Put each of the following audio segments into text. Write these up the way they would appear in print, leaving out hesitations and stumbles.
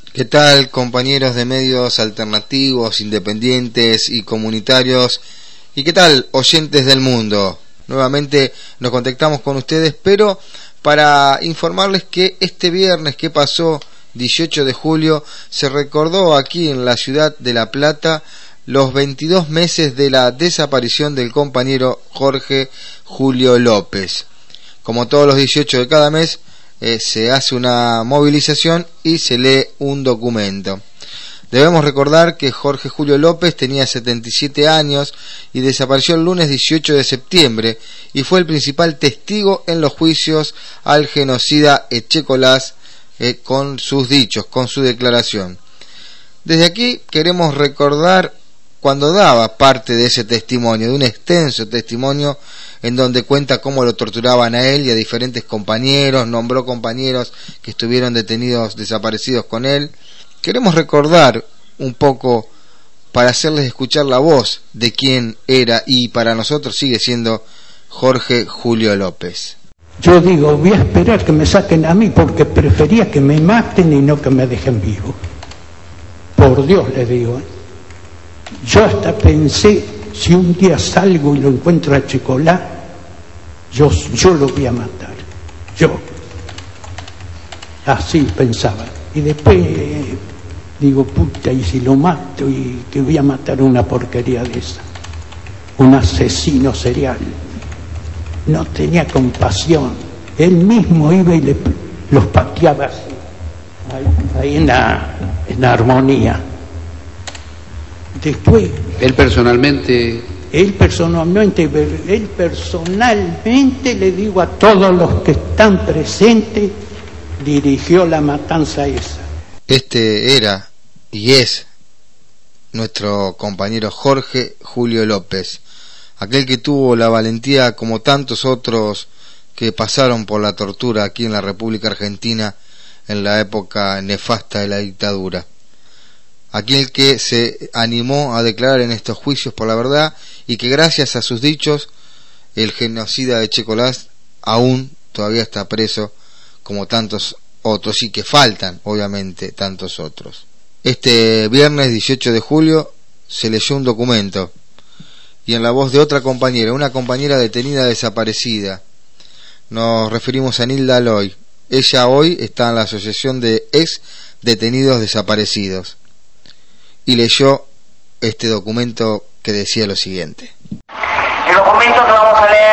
¿Qué tal, compañeros de medios alternativos, independientes y comunitarios? ¿Y qué tal, oyentes del mundo? Nuevamente nos contactamos con ustedes, pero para informarles que este viernes que pasó, 18 de julio, se recordó aquí en la ciudad de La Plata los 22 meses de la desaparición del compañero Jorge Julio López. Como todos los 18 de cada mes, se hace una movilización y se lee un documento. Debemos recordar que Jorge Julio López tenía 77 años y desapareció el lunes 18 de septiembre y fue el principal testigo en los juicios al genocida Echecolás, con sus dichos, con su declaración. Desde aquí queremos recordar cuando daba parte de ese testimonio, de un extenso testimonio en donde cuenta cómo lo torturaban a él y a diferentes compañeros, nombró compañeros que estuvieron detenidos, desaparecidos con él. Queremos recordar un poco para hacerles escuchar la voz de quién era y para nosotros sigue siendo Jorge Julio López. Yo digo, voy a esperar que me saquen a mí porque prefería que me maten y no que me dejen vivo. Por Dios le digo. Yo hasta pensé, si un día salgo y lo encuentro a Checolás, yo lo voy a matar. Yo. Así pensaba. Y después digo, puta, y si lo mato y que voy a matar una porquería de esa. Un asesino serial. No tenía compasión. Él mismo iba y los pateaba así, ahí en la armonía. Después, él personalmente le digo a todos los que están presentes, dirigió la matanza esa. Este era y es nuestro compañero Jorge Julio López, aquel que tuvo la valentía, como tantos otros que pasaron por la tortura aquí en la República Argentina en la época nefasta de la dictadura. Aquel que se animó a declarar en estos juicios por la verdad y que gracias a sus dichos el genocida de Echecolás aún todavía está preso, como tantos otros, y que faltan obviamente tantos otros. Este viernes 18 de julio se leyó un documento y en la voz de otra compañera, una compañera detenida desaparecida, nos referimos a Nilda Aloy. Ella hoy está en la Asociación de Ex Detenidos Desaparecidos y leyó este documento que decía lo siguiente. El documento que vamos a leer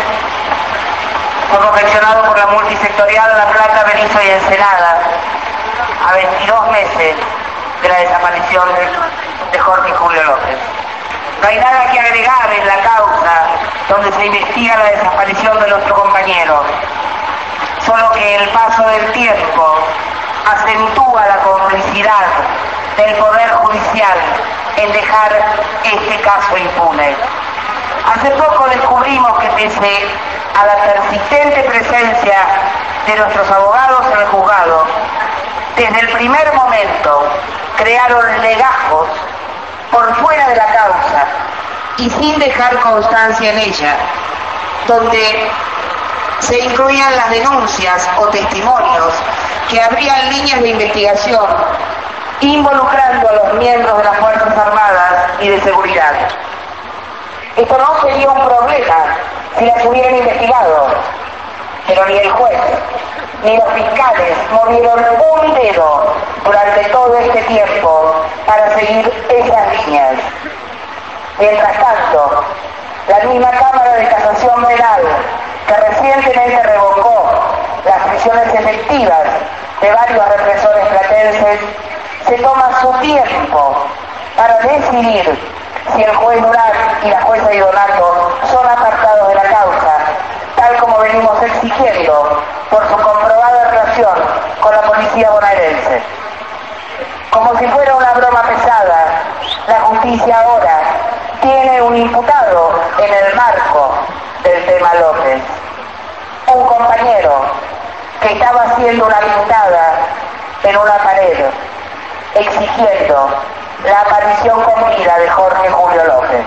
fue confeccionado por la multisectorial La Plata, Berizo y Ensenada a 22 meses de la desaparición de Jorge Julio López. No hay nada que agregar en la causa donde se investiga la desaparición de nuestro compañero, solo que el paso del tiempo acentúa la complicidad del Poder Judicial en dejar este caso impune. Hace poco descubrimos que pese a la persistente presencia de nuestros abogados en el juzgado, desde el primer momento crearon legajos por fuera de la causa y sin dejar constancia en ella, donde se incluían las denuncias o testimonios que abrían líneas de investigación involucrando a los miembros de las Fuerzas Armadas y de Seguridad. Esto no sería un problema si las hubieran investigado, pero ni el juez ni los fiscales movieron un dedo durante todo este tiempo para seguir esas líneas. Mientras tanto, la misma Cámara de Casación Penal, que recientemente revocó las prisiones efectivas de varios represores platenses, se toma su tiempo para decidir si el juez Durán y la jueza Idonato son apartados de la causa, tal como venimos exigiendo por su comprobada relación con la policía bonaerense. Como si fuera una broma pesada, la justicia ahora tiene un imputado en el marco del tema López. Un compañero que estaba haciendo una pintada en una pared, exigiendo la aparición con vida de Jorge Julio López.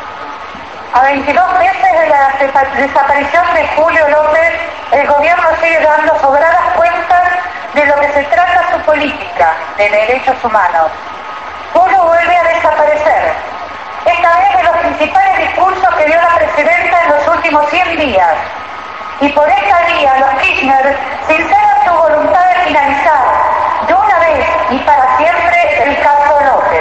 A 22 meses de la desaparición de Julio López, el gobierno sigue dando sobradas cuentas de lo que se trata su política de derechos humanos, uno vuelve a desaparecer, esta vez de los principales discursos que dio la presidenta en los últimos 100 días. Y por esta vía los Kirchner sinceran su voluntad de finalizar de una vez y para siempre el caso López.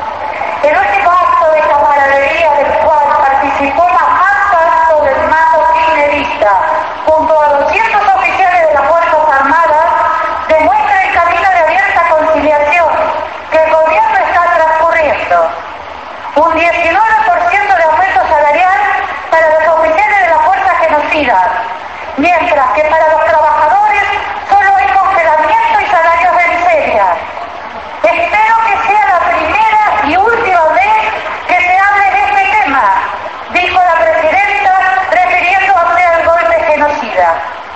El último acto de camaradería del cual participó la más alto del mando kirchnerista, junto a 200 oficiales de las Fuerzas Armadas, demuestra el camino de abierta conciliación que el gobierno está transcurriendo. Un 19% de aumento salarial para los oficiales de las fuerzas genocidas, mientras que para los trabajadores solo hay congelamiento y salarios de miseria. Espero que sea la primera y última vez que se hable de este tema, dijo la presidenta, refiriéndose al golpe genocida.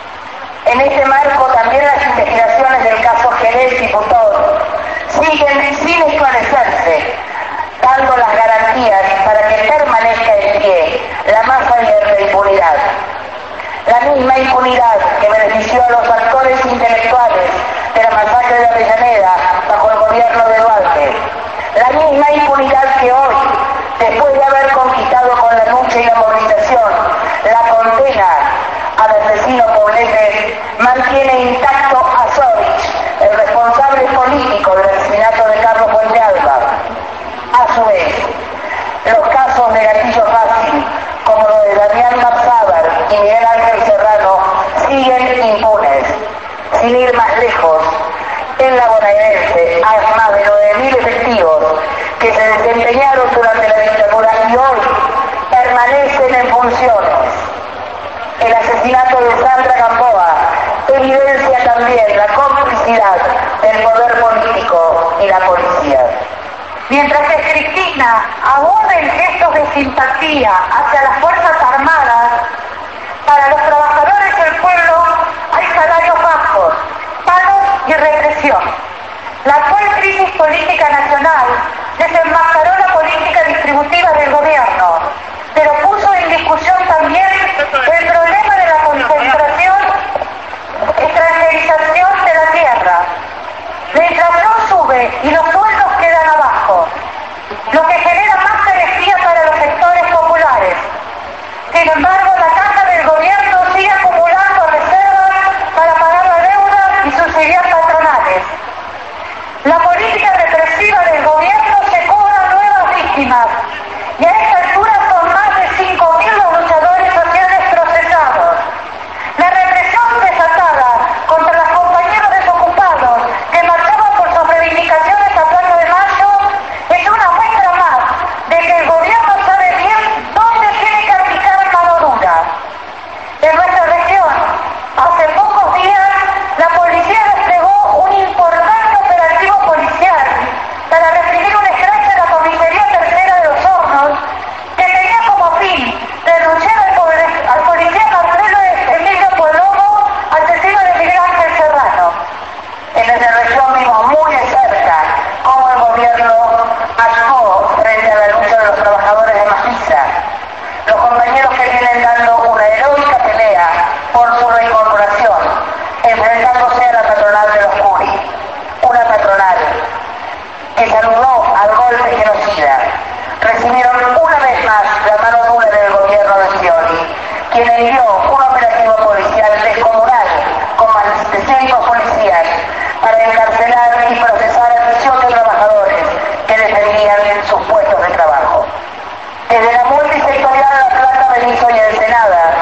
En este marco también las investigaciones del caso Jerez y Putón siguen sin esclarecerse, dando las garantías para que permanezca en pie la más abierta impunidad. La misma impunidad que benefició a los actores intelectuales de la masacre de Avellaneda bajo el gobierno de Duarte. La misma impunidad que hoy, después de haber conquistado con la lucha y la movilización la condena al asesino Poblete, mantiene intacto a Sovich, el responsable político del asesinato de Carlos Fuentealba. A su vez, los casos de Gatillo Fácil, como lo de Damián Marzábar y Miguel Ángel Serrano, siguen impunes. Sin ir más lejos, en la bonaerense hay más de 9.000 efectivos que se desempeñaron durante la dictadura y hoy permanecen en funciones. El asesinato de Sandra Gamboa evidencia también la complicidad del poder político y la policía. Mientras que Cristina aborda en gestos de simpatía hacia las Fuerzas Armadas, para los trabajadores del pueblo hay salarios bajos, paros y represión. La actual crisis política nacional desenmascaró la política distributiva del gobierno, pero puso en discusión también el problema de la concentración, extranjerización de la tierra. La inflación sube y los sueldos quedan abajo, lo que genera más carestía para los sectores populares. Sin embargo, la caja del gobierno sigue acumulando reservas para pagar la deuda y subsidiar patronales. La política represiva del gobierno se cobra nuevas víctimas y a esta altura son más de 5.000 los luchadores sociales procesados. La represión desatada contra los compañeros desocupados que marchaban por sus reivindicaciones a Plaza de Mayo es una muestra más de que el gobierno sabe bien dónde tiene que aplicar mano dura. En nuestra región, hace pocos días, la policía desplegó un importante operativo policial para reprimir un escrache en la comisaría tercera de Los Hornos que tenía como fin denunciar al policía Marcelo Emilio Polomo, asesino de Miguel Ángel Serrano. En nuestra región vimos muy de cerca cómo el gobierno actuó frente a la lucha de los trabajadores de Maciza. Los compañeros que vienen dando una heroica pelea por su reincorporación, enfrentándose a la patronal de los Curi, una patronal que saludó al golpe genocida. Recibieron una vez más la mano dura del gobierno de Scioli, quien envió un operativo policial descomunal con más de 600 policías para encarcelar y procesar a 18 trabajadores que defendían sus puestos de trabajo. Desde la multisectorial La Plata, Benizo y Ensenada,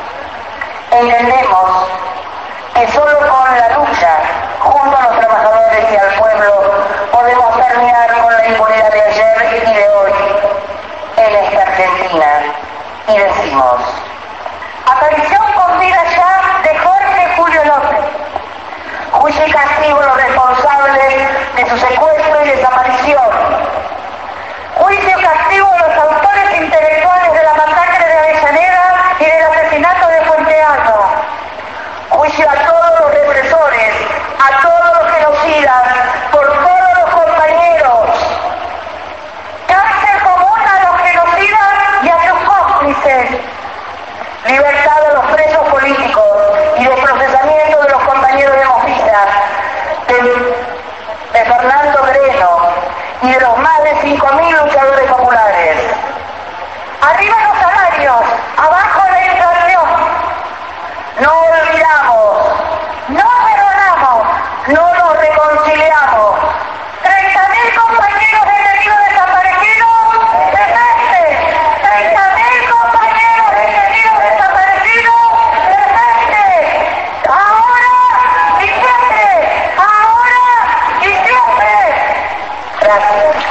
entendemos que solo con la lucha junto a los trabajadores y al pueblo podemos terminar con la impunidad de ayer y de hoy en esta Argentina. Y decimos: Aparición con vida ya y de los más de 5.000 luchadores populares. Arriba los salarios, abajo la inflación. No olvidamos, No perdonamos. no nos reconciliamos. 30.000 compañeros detenidos desaparecidos, presente. 30.000 compañeros detenidos desaparecidos, presente. Ahora y siempre. Ahora y siempre. Gracias.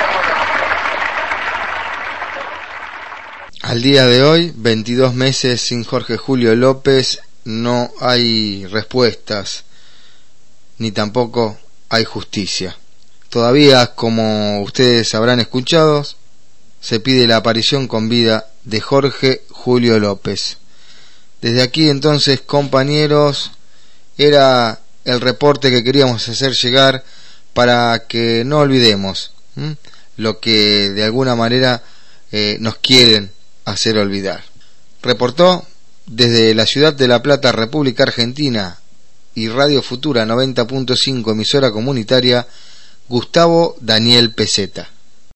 Al día de hoy, 22 meses sin Jorge Julio López, no hay respuestas, ni tampoco hay justicia. Todavía, como ustedes habrán escuchado, se pide la aparición con vida de Jorge Julio López. Desde aquí entonces, compañeros, era el reporte que queríamos hacer llegar para que no olvidemos lo que de alguna manera nos quieren hacer olvidar. Reportó desde la ciudad de La Plata, República Argentina, y Radio Futura 90.5, emisora comunitaria, Gustavo Daniel Peseta.